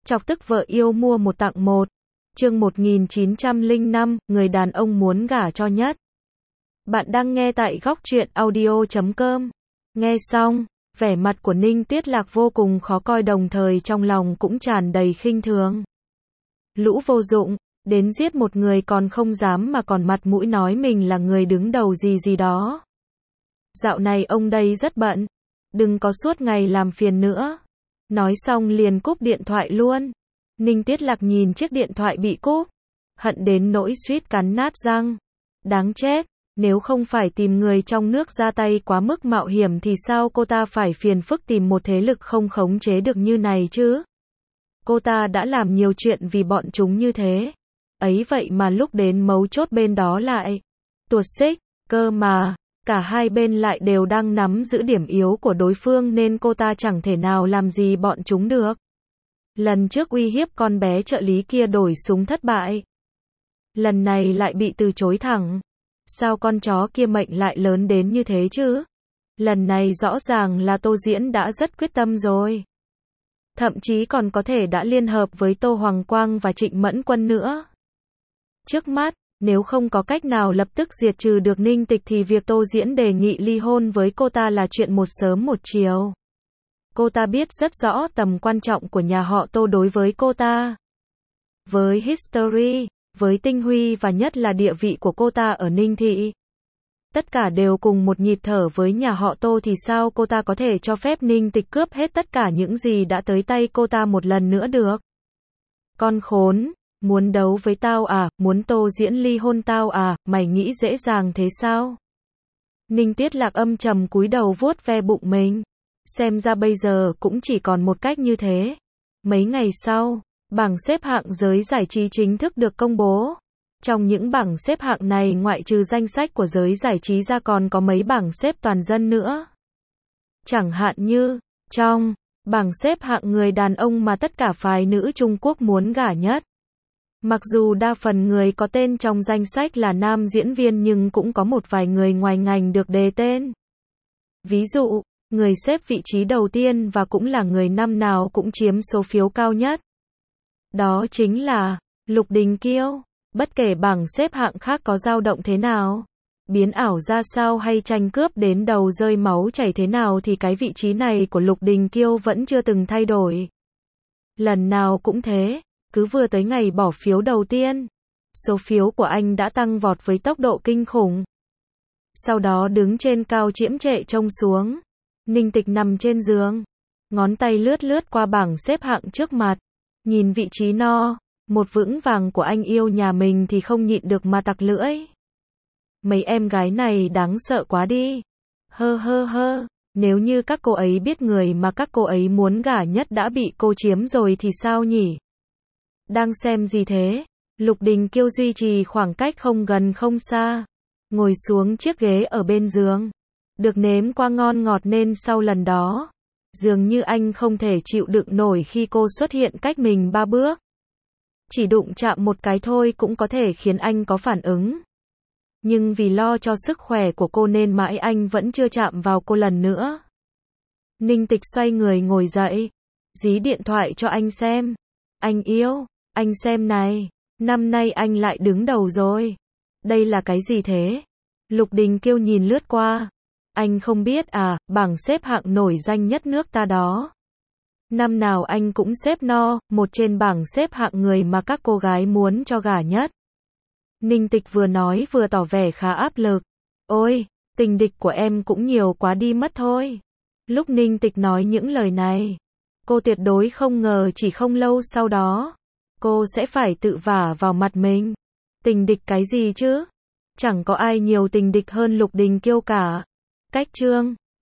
Chọc tức vợ yêu mua một tặng một. Chương 1905, người đàn ông muốn gả cho nhất. Bạn đang nghe tại góc truyện audio.com. Nghe xong, vẻ mặt của Ninh Tuyết Lạc vô cùng khó coi, đồng thời trong lòng cũng tràn đầy khinh thường. Lũ vô dụng, đến giết một người còn không dám mà còn mặt mũi nói mình là người đứng đầu gì gì đó. Dạo này ông đây rất bận, đừng có suốt ngày làm phiền nữa. Nói xong liền cúp điện thoại luôn. Ninh Tuyết Lạc nhìn chiếc điện thoại bị cúp, hận đến nỗi suýt cắn nát răng. Đáng chết, nếu không phải tìm người trong nước ra tay quá mức mạo hiểm thì sao cô ta phải phiền phức tìm một thế lực không khống chế được như này chứ? Cô ta đã làm nhiều chuyện vì bọn chúng như thế. Ấy vậy mà lúc đến mấu chốt bên đó lại tuột xích, cơ mà cả hai bên lại đều đang nắm giữ điểm yếu của đối phương nên cô ta chẳng thể nào làm gì bọn chúng được. Lần trước uy hiếp con bé trợ lý kia đổi súng thất bại. Lần này lại bị từ chối thẳng. Sao con chó kia mệnh lại lớn đến như thế chứ? Lần này rõ ràng là Tô Diễn đã rất quyết tâm rồi. Thậm chí còn có thể đã liên hợp với Tô Hoàng Quang và Trịnh Mẫn Quân nữa. Trước mắt, nếu không có cách nào lập tức diệt trừ được Ninh Tịch thì việc Tô Diễn đề nghị ly hôn với cô ta là chuyện một sớm một chiều. Cô ta biết rất rõ tầm quan trọng của nhà họ Tô đối với cô ta. Với history, với tinh huy và nhất là địa vị của cô ta ở Ninh Thị. Tất cả đều cùng một nhịp thở với nhà họ Tô thì sao cô ta có thể cho phép Ninh Tịch cướp hết tất cả những gì đã tới tay cô ta một lần nữa được. Con khốn, muốn đấu với tao à, muốn Tô Diễn ly hôn tao à, mày nghĩ dễ dàng thế sao? Ninh Tuyết Lạc âm trầm cúi đầu vuốt ve bụng mình. Xem ra bây giờ cũng chỉ còn một cách như thế. Mấy ngày sau, bảng xếp hạng giới giải trí chính thức được công bố. Trong những bảng xếp hạng này ngoại trừ danh sách của giới giải trí ra còn có mấy bảng xếp toàn dân nữa. Chẳng hạn như, trong bảng xếp hạng người đàn ông mà tất cả phái nữ Trung Quốc muốn gả nhất. Mặc dù đa phần người có tên trong danh sách là nam diễn viên nhưng cũng có một vài người ngoài ngành được đề tên. Ví dụ, người xếp vị trí đầu tiên và cũng là người năm nào cũng chiếm số phiếu cao nhất. Đó chính là Lục Đình Kiêu. Bất kể bảng xếp hạng khác có dao động thế nào, biến ảo ra sao hay tranh cướp đến đầu rơi máu chảy thế nào thì cái vị trí này của Lục Đình Kiêu vẫn chưa từng thay đổi. Lần nào cũng thế, cứ vừa tới ngày bỏ phiếu đầu tiên, số phiếu của anh đã tăng vọt với tốc độ kinh khủng. Sau đó đứng trên cao chiếm trệ trông xuống, Ninh Tịch nằm trên giường, ngón tay lướt lướt qua bảng xếp hạng trước mặt, nhìn vị trí một vững vàng của anh yêu nhà mình thì không nhịn được mà tặc lưỡi. Mấy em gái này đáng sợ quá đi. Hơ, nếu như các cô ấy biết người mà các cô ấy muốn gả nhất đã bị cô chiếm rồi thì sao nhỉ? Đang xem gì thế? Lục Đình Kiêu duy trì khoảng cách không gần không xa, ngồi xuống chiếc ghế ở bên giường. Được nếm qua ngon ngọt nên sau lần đó, dường như anh không thể chịu đựng nổi khi cô xuất hiện cách mình 3 bước. Chỉ đụng chạm một cái thôi cũng có thể khiến anh có phản ứng. Nhưng vì lo cho sức khỏe của cô nên mãi anh vẫn chưa chạm vào cô lần nữa. Ninh Tịch xoay người ngồi dậy, dí điện thoại cho anh xem. Anh yêu, anh xem này, năm nay anh lại đứng đầu rồi. Đây là cái gì thế? Lục Đình Kiêu nhìn lướt qua. Anh không biết à, bảng xếp hạng nổi danh nhất nước ta đó. Năm nào anh cũng xếp một trên bảng xếp hạng người mà các cô gái muốn cho gả nhất. Ninh Tịch vừa nói vừa tỏ vẻ khá áp lực. Ôi, tình địch của em cũng nhiều quá đi mất thôi. Lúc Ninh Tịch nói những lời này, cô tuyệt đối không ngờ chỉ không lâu sau đó, cô sẽ phải tự vả vào mặt mình. Tình địch cái gì chứ? Chẳng có ai nhiều tình địch hơn Lục Đình Kiêu cả. Cách chương